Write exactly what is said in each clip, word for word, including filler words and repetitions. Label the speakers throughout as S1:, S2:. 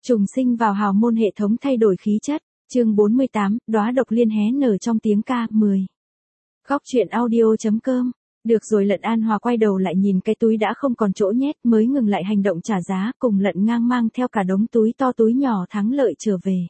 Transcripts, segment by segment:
S1: Trùng sinh vào hào môn hệ thống thay đổi khí chất. Chương bốn mươi tám, đóa độc liên hé nở trong tiếng ca. mười. Góc truyện audio.com. Được rồi, Lận An Hòa quay đầu lại nhìn cái túi đã không còn chỗ nhét, mới ngừng lại hành động trả giá, cùng Lận Ngang mang theo cả đống túi to túi nhỏ thắng lợi trở về.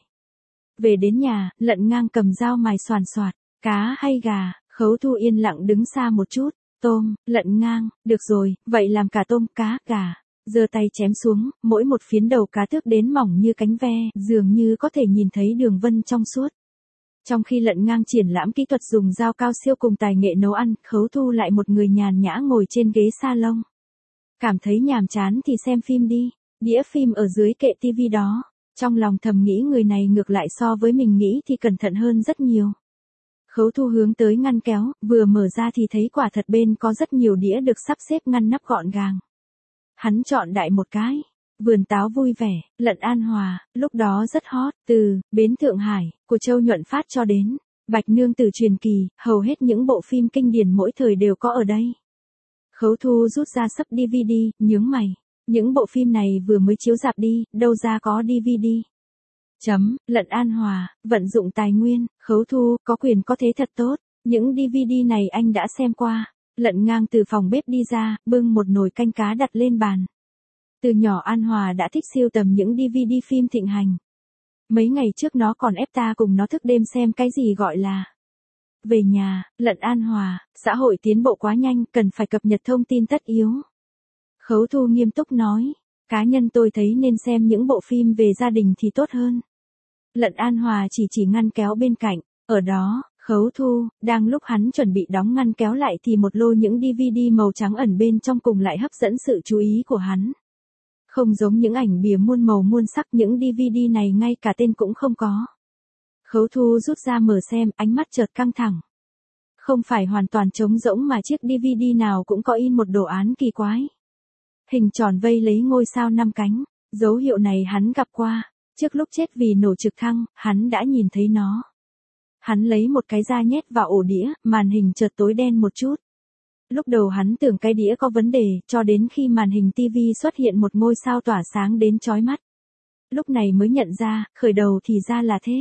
S1: Về đến nhà, Lận Ngang cầm dao mài xoàn xoạt, cá hay gà. Khấu Thu yên lặng đứng xa một chút. Tôm. Lận Ngang, được rồi, vậy làm cả tôm, cá, gà. Giơ tay chém xuống, mỗi một phiến đầu cá thước đến mỏng như cánh ve, dường như có thể nhìn thấy đường vân trong suốt. Trong khi Lận Ngang triển lãm kỹ thuật dùng dao cao siêu cùng tài nghệ nấu ăn, Khấu Thu lại một người nhàn nhã ngồi trên ghế salon. Cảm thấy nhàm chán thì xem phim đi, đĩa phim ở dưới kệ tivi đó. Trong lòng thầm nghĩ người này ngược lại so với mình nghĩ thì cẩn thận hơn rất nhiều. Khấu Thu hướng tới ngăn kéo, vừa mở ra thì thấy quả thật bên có rất nhiều đĩa được sắp xếp ngăn nắp gọn gàng. Hắn chọn đại một cái. Vườn táo vui vẻ. Lận An Hòa, lúc đó rất hot, từ Bến Thượng Hải, của Châu Nhuận Phát cho đến Bạch Nương Tử truyền kỳ, hầu hết những bộ phim kinh điển mỗi thời đều có ở đây. Khấu Thu rút ra sấp đê vê đê, nhướng mày. Những bộ phim này vừa mới chiếu rạp đi, đâu ra có đê vê đê. Chấm. Lận An Hòa, vận dụng tài nguyên. Khấu Thu, có quyền có thế thật tốt. Những đê vê đê này anh đã xem qua. Lận Ngang từ phòng bếp đi ra, bưng một nồi canh cá đặt lên bàn. Từ nhỏ An Hòa đã thích sưu tầm những đê vê đê phim thịnh hành. Mấy ngày trước nó còn ép ta cùng nó thức đêm xem cái gì gọi là. Về nhà, Lận An Hòa, xã hội tiến bộ quá nhanh, cần phải cập nhật thông tin tất yếu. Khấu Thu nghiêm túc nói, cá nhân tôi thấy nên xem những bộ phim về gia đình thì tốt hơn. Lận An Hòa chỉ chỉ ngăn kéo bên cạnh, ở đó. Khấu Thu, đang lúc hắn chuẩn bị đóng ngăn kéo lại thì một lô những đê vê đê màu trắng ẩn bên trong cùng lại hấp dẫn sự chú ý của hắn. Không giống những ảnh bìa muôn màu muôn sắc, những đê vê đê này ngay cả tên cũng không có. Khấu Thu rút ra mở xem, ánh mắt chợt căng thẳng. Không phải hoàn toàn trống rỗng mà chiếc đê vê đê nào cũng có in một đồ án kỳ quái. Hình tròn vây lấy ngôi sao năm cánh, dấu hiệu này hắn gặp qua, trước lúc chết vì nổ trực thăng, hắn đã nhìn thấy nó. Hắn lấy một cái da nhét vào ổ đĩa, màn hình chợt tối đen một chút. Lúc đầu hắn tưởng cái đĩa có vấn đề, cho đến khi màn hình tivi xuất hiện một ngôi sao tỏa sáng đến chói mắt. Lúc này mới nhận ra, khởi đầu thì ra là thế.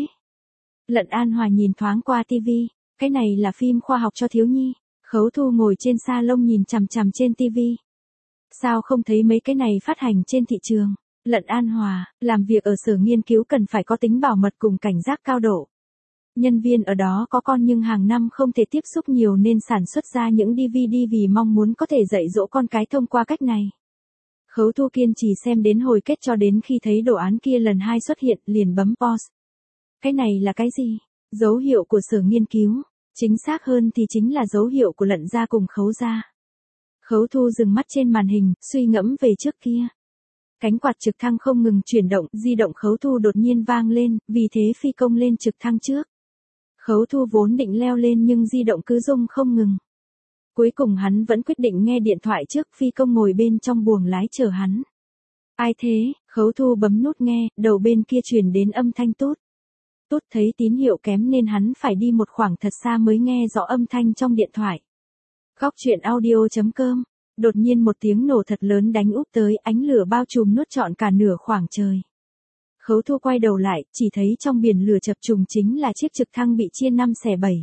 S1: Lận An Hòa nhìn thoáng qua tivi, cái này là phim khoa học cho thiếu nhi. Khấu Thu ngồi trên salon nhìn chằm chằm trên tivi. Sao không thấy mấy cái này phát hành trên thị trường? Lận An Hòa, làm việc ở sở nghiên cứu cần phải có tính bảo mật cùng cảnh giác cao độ. Nhân viên ở đó có con nhưng hàng năm không thể tiếp xúc nhiều nên sản xuất ra những đê vê đê vì mong muốn có thể dạy dỗ con cái thông qua cách này. Khấu Thu kiên trì xem đến hồi kết cho đến khi thấy đồ án kia lần hai xuất hiện, liền bấm pause. Cái này là cái gì? Dấu hiệu của sở nghiên cứu. Chính xác hơn thì chính là dấu hiệu của Lận gia cùng Khấu gia. Khấu Thu dừng mắt trên màn hình, suy ngẫm về trước kia. Cánh quạt trực thăng không ngừng chuyển động, di động Khấu Thu đột nhiên vang lên, vì thế phi công lên trực thăng trước. Khấu Thu vốn định leo lên nhưng di động cứ rung không ngừng. Cuối cùng hắn vẫn quyết định nghe điện thoại trước, phi công ngồi bên trong buồng lái chờ hắn. Ai thế? Khấu Thu bấm nút nghe, đầu bên kia truyền đến âm thanh tút. Tút thấy tín hiệu kém nên hắn phải đi một khoảng thật xa mới nghe rõ âm thanh trong điện thoại. Góc truyện audio.com. Đột nhiên một tiếng nổ thật lớn đánh úp tới, ánh lửa bao trùm nuốt trọn cả nửa khoảng trời. Khấu Thu quay đầu lại, chỉ thấy trong biển lửa chập trùng chính là chiếc trực thăng bị chia năm xẻ bảy.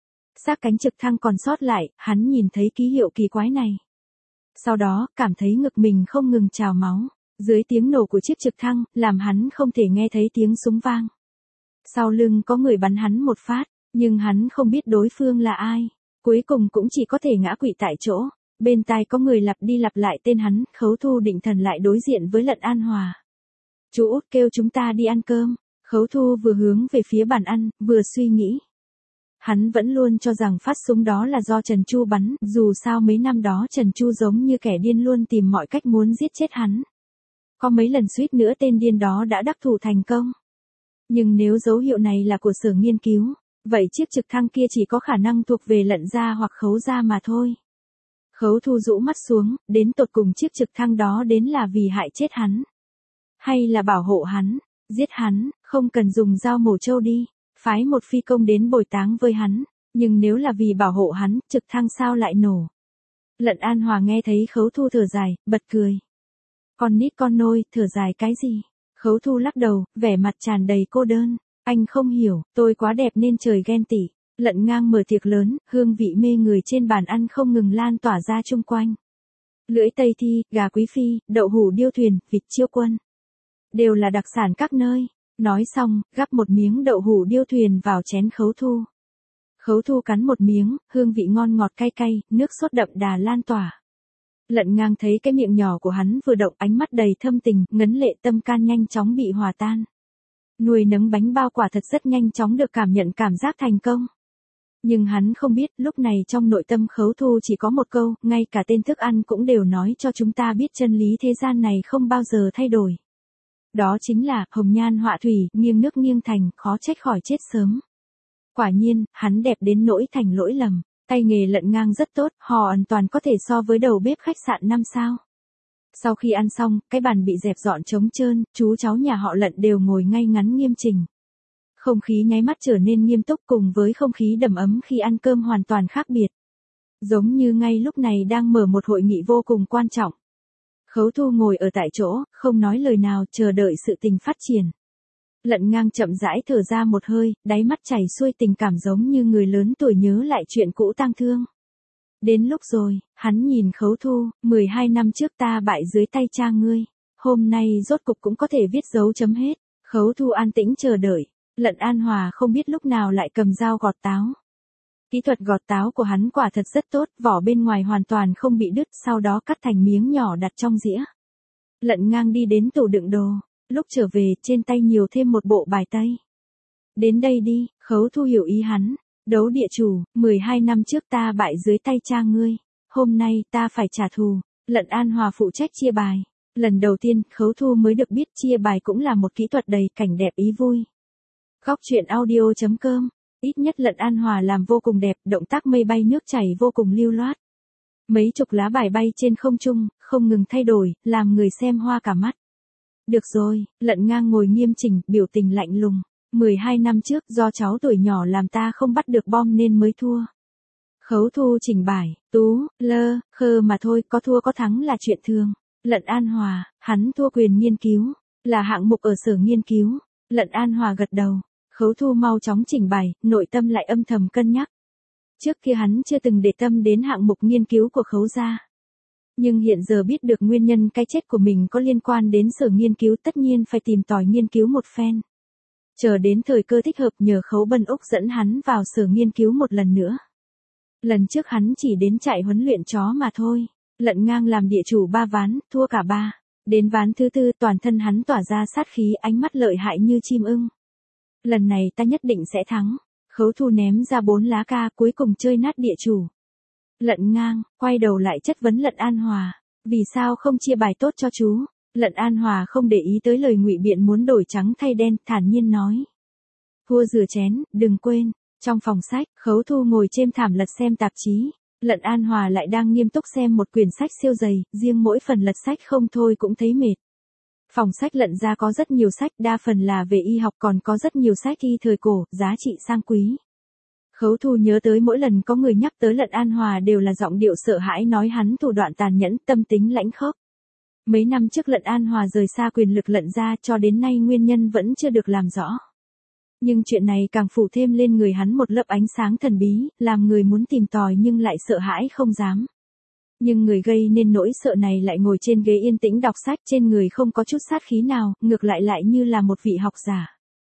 S1: Xác cánh trực thăng còn sót lại, hắn nhìn thấy ký hiệu kỳ quái này. Sau đó, cảm thấy ngực mình không ngừng trào máu. Dưới tiếng nổ của chiếc trực thăng, làm hắn không thể nghe thấy tiếng súng vang. Sau lưng có người bắn hắn một phát, nhưng hắn không biết đối phương là ai. Cuối cùng cũng chỉ có thể ngã quỵ tại chỗ. Bên tai có người lặp đi lặp lại tên hắn. Khấu Thu định thần lại đối diện với Lận An Hòa. Chú Út kêu chúng ta đi ăn cơm. Khấu Thu vừa hướng về phía bàn ăn, vừa suy nghĩ. Hắn vẫn luôn cho rằng phát súng đó là do Trần Chu bắn, dù sao mấy năm đó Trần Chu giống như kẻ điên luôn tìm mọi cách muốn giết chết hắn. Có mấy lần suýt nữa tên điên đó đã đắc thủ thành công. Nhưng nếu dấu hiệu này là của sở nghiên cứu, vậy chiếc trực thăng kia chỉ có khả năng thuộc về Lận gia hoặc Khấu gia mà thôi. Khấu Thu rũ mắt xuống, đến tột cùng chiếc trực thăng đó đến là vì hại chết hắn. Hay là bảo hộ hắn, giết hắn, không cần dùng dao mổ trâu đi, phái một phi công đến bồi táng với hắn, nhưng nếu là vì bảo hộ hắn, trực thăng sao lại nổ. Lận An Hòa nghe thấy Khấu Thu thở dài, bật cười. Con nít con nôi, thở dài cái gì? Khấu Thu lắc đầu, vẻ mặt tràn đầy cô đơn. Anh không hiểu, tôi quá đẹp nên trời ghen tị. Lận Ngang mở tiệc lớn, hương vị mê người trên bàn ăn không ngừng lan tỏa ra chung quanh. Lưỡi Tây Thi, gà quý phi, đậu hủ điêu thuyền, vịt chiêu quân. Đều là đặc sản các nơi. Nói xong, gắp một miếng đậu hủ điêu thuyền vào chén Khấu Thu. Khấu Thu cắn một miếng, hương vị ngon ngọt cay cay, nước sốt đậm đà lan tỏa. Lận Ngang thấy cái miệng nhỏ của hắn vừa động, ánh mắt đầy thâm tình, ngấn lệ, tâm can nhanh chóng bị hòa tan. Nuôi nấng bánh bao quả thật rất nhanh chóng được cảm nhận cảm giác thành công. Nhưng hắn không biết, lúc này trong nội tâm Khấu Thu chỉ có một câu, ngay cả tên thức ăn cũng đều nói cho chúng ta biết chân lý thế gian này không bao giờ thay đổi. Đó chính là, hồng nhan họa thủy, nghiêng nước nghiêng thành, khó trách khỏi chết sớm. Quả nhiên, hắn đẹp đến nỗi thành lỗi lầm. Tay nghề Lận Ngang rất tốt, họ hoàn toàn có thể so với đầu bếp khách sạn năm sao. Sau khi ăn xong, cái bàn bị dẹp dọn trống trơn, chú cháu nhà họ Lận đều ngồi ngay ngắn nghiêm chỉnh. Không khí nháy mắt trở nên nghiêm túc cùng với không khí đầm ấm khi ăn cơm hoàn toàn khác biệt. Giống như ngay lúc này đang mở một hội nghị vô cùng quan trọng. Khấu Thu ngồi ở tại chỗ, không nói lời nào, chờ đợi sự tình phát triển. Lận Ngang chậm rãi thở ra một hơi, đáy mắt chảy xuôi tình cảm giống như người lớn tuổi nhớ lại chuyện cũ tang thương. Đến lúc rồi, hắn nhìn Khấu Thu, mười hai năm trước ta bại dưới tay cha ngươi. Hôm nay rốt cục cũng có thể viết dấu chấm hết. Khấu Thu an tĩnh chờ đợi. Lận An Hòa không biết lúc nào lại cầm dao gọt táo. Kỹ thuật gọt táo của hắn quả thật rất tốt, vỏ bên ngoài hoàn toàn không bị đứt, sau đó cắt thành miếng nhỏ đặt trong dĩa. Lận Ngang đi đến tủ đựng đồ. Lúc trở về, trên tay nhiều thêm một bộ bài tây. Đến đây đi, Khấu Thu hiểu ý hắn. Đấu địa chủ, mười hai năm trước ta bại dưới tay cha ngươi. Hôm nay, ta phải trả thù. Lận An Hòa phụ trách chia bài. Lần đầu tiên, Khấu Thu mới được biết chia bài cũng là một kỹ thuật đầy cảnh đẹp ý vui. Góc truyện audio chấm com. Ít nhất Lận An Hòa làm vô cùng đẹp, động tác mây bay nước chảy vô cùng lưu loát. Mấy chục lá bài bay trên không trung, không ngừng thay đổi, làm người xem hoa cả mắt. Được rồi, Lận Ngang ngồi nghiêm chỉnh, biểu tình lạnh lùng. mười hai năm trước do cháu tuổi nhỏ làm ta không bắt được bom nên mới thua. Khấu Thu chỉnh bài, tú, lơ, khơ mà thôi, có thua có thắng là chuyện thường. Lận An Hòa, hắn thua quyền nghiên cứu, là hạng mục ở sở nghiên cứu. Lận An Hòa gật đầu. Khấu Thu mau chóng chỉnh bài, nội tâm lại âm thầm cân nhắc. Trước kia hắn chưa từng để tâm đến hạng mục nghiên cứu của Khấu gia. Nhưng hiện giờ biết được nguyên nhân cái chết của mình có liên quan đến sở nghiên cứu, tất nhiên phải tìm tòi nghiên cứu một phen. Chờ đến thời cơ thích hợp nhờ Khấu Bân Úc dẫn hắn vào sở nghiên cứu một lần nữa. Lần trước hắn chỉ đến trại huấn luyện chó mà thôi. Lận Ngang làm địa chủ ba ván, thua cả ba. Đến ván thứ tư toàn thân hắn tỏa ra sát khí, ánh mắt lợi hại như chim ưng. Lần này ta nhất định sẽ thắng. Khấu Thu ném ra bốn lá ca, cuối cùng chơi nát địa chủ. Lận Ngang, quay đầu lại chất vấn Lận An Hòa. Vì sao không chia bài tốt cho chú? Lận An Hòa không để ý tới lời ngụy biện muốn đổi trắng thay đen, thản nhiên nói. Thua rửa chén, đừng quên. Trong phòng sách, Khấu Thu ngồi trên thảm lật xem tạp chí. Lận An Hòa lại đang nghiêm túc xem một quyển sách siêu dày, riêng mỗi phần lật sách không thôi cũng thấy mệt. Phòng sách Lận ra có rất nhiều sách, đa phần là về y học, còn có rất nhiều sách y thời cổ, giá trị sang quý. Khấu Thu nhớ tới mỗi lần có người nhắc tới Lận An Hòa đều là giọng điệu sợ hãi, nói hắn thủ đoạn tàn nhẫn, tâm tính lãnh khốc. Mấy năm trước Lận An Hòa rời xa quyền lực Lận ra, cho đến nay nguyên nhân vẫn chưa được làm rõ. Nhưng chuyện này càng phủ thêm lên người hắn một lớp ánh sáng thần bí, làm người muốn tìm tòi nhưng lại sợ hãi không dám. Nhưng người gây nên nỗi sợ này lại ngồi trên ghế yên tĩnh đọc sách, trên người không có chút sát khí nào, ngược lại lại như là một vị học giả.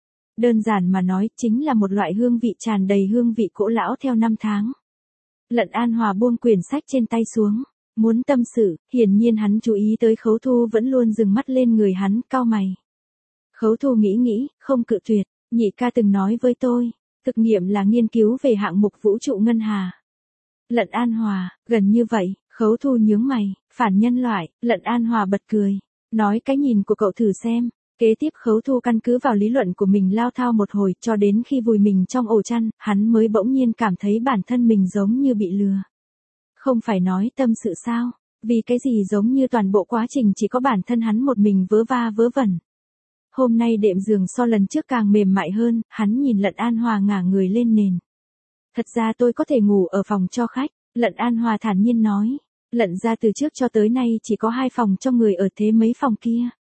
S1: Đơn giản mà nói, chính là một loại hương vị tràn đầy hương vị cỗ lão theo năm tháng. Lận An Hòa buông quyển sách trên tay xuống, muốn tâm sự, hiển nhiên hắn chú ý tới Khấu Thu vẫn luôn dừng mắt lên người hắn, cau mày. Khấu Thu nghĩ nghĩ, không cự tuyệt, nhị ca từng nói với tôi, thực nghiệm là nghiên cứu về hạng mục vũ trụ ngân hà. Lận An Hòa, gần như vậy. Khấu Thu nhướng mày, phản nhân loại. Lận An Hòa bật cười, nói cái nhìn của cậu thử xem. Kế tiếp Khấu Thu căn cứ vào lý luận của mình lao thao một hồi, cho đến khi vùi mình trong ổ chăn, hắn mới bỗng nhiên cảm thấy bản thân mình giống như bị lừa. Không phải nói tâm sự sao, vì cái gì giống như toàn bộ quá trình chỉ có bản thân hắn một mình vớ va vớ vẩn. Hôm nay đệm giường so lần trước càng mềm mại hơn, hắn nhìn Lận An Hòa ngả người lên nền. Thật ra tôi có thể ngủ ở phòng cho khách, Lận An Hòa thản nhiên nói. Lận ra từ trước cho tới nay chỉ có hai phòng cho người ở, thế mấy phòng kia.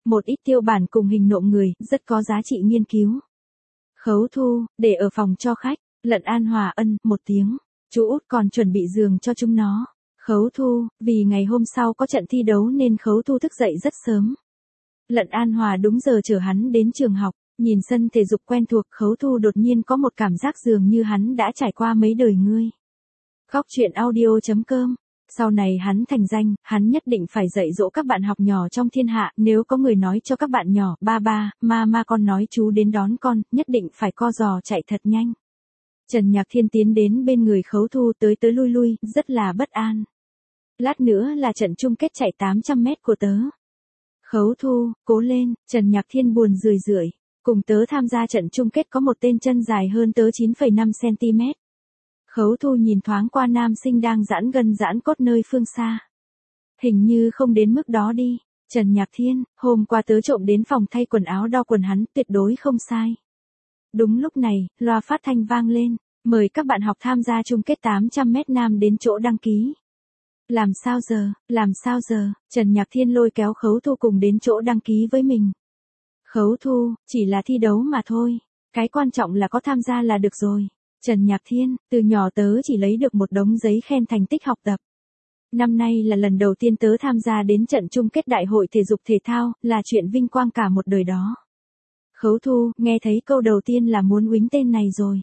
S1: Một ít tiêu bản cùng hình nộm người, rất có giá trị nghiên cứu. Khấu Thu, để ở phòng cho khách. Lận An Hòa ân, một tiếng. Chú út còn chuẩn bị giường cho chúng nó. Khấu Thu, vì ngày hôm sau có trận thi đấu nên Khấu Thu thức dậy rất sớm. Lận An Hòa đúng giờ chở hắn đến trường học, nhìn sân thể dục quen thuộc, Khấu Thu đột nhiên có một cảm giác dường như hắn đã trải qua mấy đời ngươi. Góc truyện audio chấm com. Sau này hắn thành danh, hắn nhất định phải dạy dỗ các bạn học nhỏ trong thiên hạ, nếu có người nói cho các bạn nhỏ, ba ba, ma ma con nói chú đến đón con, nhất định phải co giò chạy thật nhanh. Trần Nhạc Thiên tiến đến bên người Khấu Thu tới tới lui lui, rất là bất an. Lát nữa là trận chung kết chạy tám trăm mét của tớ. Khấu Thu, cố lên, Trần Nhạc Thiên buồn rười rượi, cùng tớ tham gia trận chung kết có một tên chân dài hơn tớ chín phẩy năm xăng-ti-mét. Khấu Thu nhìn thoáng qua nam sinh đang giãn gân giãn cốt nơi phương xa. Hình như không đến mức đó đi. Trần Nhạc Thiên, hôm qua tớ trộm đến phòng thay quần áo đo quần hắn, tuyệt đối không sai. Đúng lúc này, loa phát thanh vang lên, mời các bạn học tham gia chung kết tám trăm mét nam đến chỗ đăng ký. Làm sao giờ, làm sao giờ, Trần Nhạc Thiên lôi kéo Khấu Thu cùng đến chỗ đăng ký với mình. Khấu Thu, chỉ là thi đấu mà thôi, cái quan trọng là có tham gia là được rồi. Trần Nhạc Thiên, từ nhỏ tớ chỉ lấy được một đống giấy khen thành tích học tập. Năm nay là lần đầu tiên tớ tham gia đến trận chung kết đại hội thể dục thể thao, là chuyện vinh quang cả một đời đó. Khấu Thu, nghe thấy câu đầu tiên là muốn uýnh tên này rồi.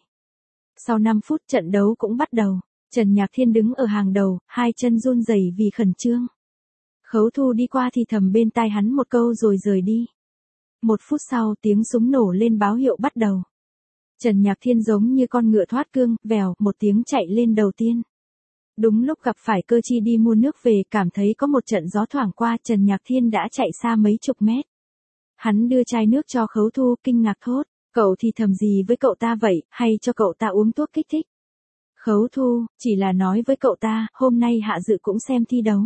S1: Sau năm phút trận đấu cũng bắt đầu. Trần Nhạc Thiên đứng ở hàng đầu, hai chân run rẩy vì khẩn trương. Khấu Thu đi qua thì thầm bên tai hắn một câu rồi rời đi. Một phút sau tiếng súng nổ lên báo hiệu bắt đầu. Trần Nhạc Thiên giống như con ngựa thoát cương, vèo, một tiếng chạy lên đầu tiên. Đúng lúc gặp phải Cơ Chi đi mua nước về, cảm thấy có một trận gió thoảng qua, Trần Nhạc Thiên đã chạy xa mấy chục mét. Hắn đưa chai nước cho Khấu Thu, kinh ngạc thốt, cậu thì thầm gì với cậu ta vậy, hay cho cậu ta uống thuốc kích thích? Khấu Thu, chỉ là nói với cậu ta, hôm nay Hạ Dự cũng xem thi đấu.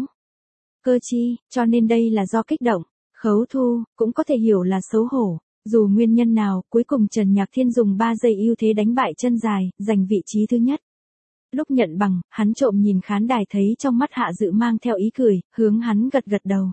S1: Cơ Chi, cho nên đây là do kích động. Khấu Thu, cũng có thể hiểu là xấu hổ. Dù nguyên nhân nào, cuối cùng Trần Nhạc Thiên dùng ba giây ưu thế đánh bại chân dài, giành vị trí thứ nhất. Lúc nhận bằng, hắn trộm nhìn khán đài thấy trong mắt Hạ Dự mang theo ý cười, hướng hắn gật gật đầu.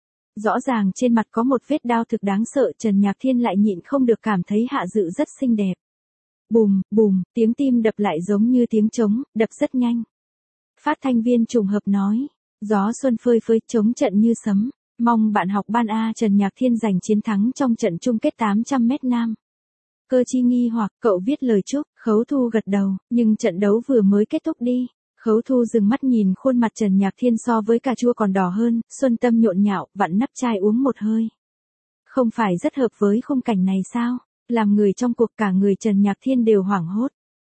S1: Rõ ràng trên mặt có một vết đau thực đáng sợ, Trần Nhạc Thiên lại nhịn không được cảm thấy Hạ Dự rất xinh đẹp. Bùm, bùm, tiếng tim đập lại giống như tiếng trống, đập rất nhanh. Phát thanh viên trùng hợp nói, gió xuân phơi phới trống trận như sấm, mong bạn học ban A Trần Nhạc Thiên giành chiến thắng trong trận chung kết tám trăm mét nam. Cơ Chi nghi hoặc, cậu viết lời chúc, Khấu Thu gật đầu, nhưng trận đấu vừa mới kết thúc đi. Khấu Thu dừng mắt nhìn khuôn mặt Trần Nhạc Thiên so với cà chua còn đỏ hơn, xuân tâm nhộn nhạo, vặn nắp chai uống một hơi. Không phải rất hợp với khung cảnh này sao? Làm người trong cuộc cả người Trần Nhạc Thiên đều hoảng hốt.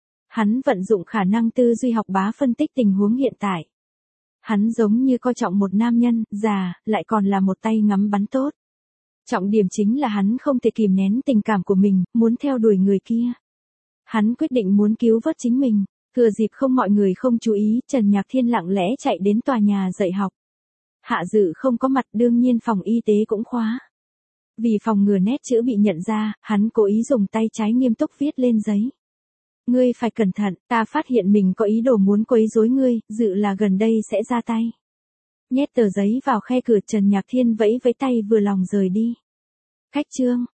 S1: Hắn vận dụng khả năng tư duy học bá phân tích tình huống hiện tại. Hắn giống như coi trọng một nam nhân, già, lại còn là một tay ngắm bắn tốt. Trọng điểm chính là hắn không thể kìm nén tình cảm của mình, muốn theo đuổi người kia. Hắn quyết định muốn cứu vớt chính mình. Thừa dịp không mọi người không chú ý, Trần Nhạc Thiên lặng lẽ chạy đến tòa nhà dạy học. Hạ Dự không có mặt, đương nhiên phòng y tế cũng khóa. Vì phòng ngừa nét chữ bị nhận ra, hắn cố ý dùng tay trái nghiêm túc viết lên giấy. Ngươi phải cẩn thận, ta phát hiện mình có ý đồ muốn quấy rối ngươi, Dự là gần đây sẽ ra tay. Nhét tờ giấy vào khe cửa, Trần Nhạc Thiên vẫy vẫy tay vừa lòng rời đi. Khách trương,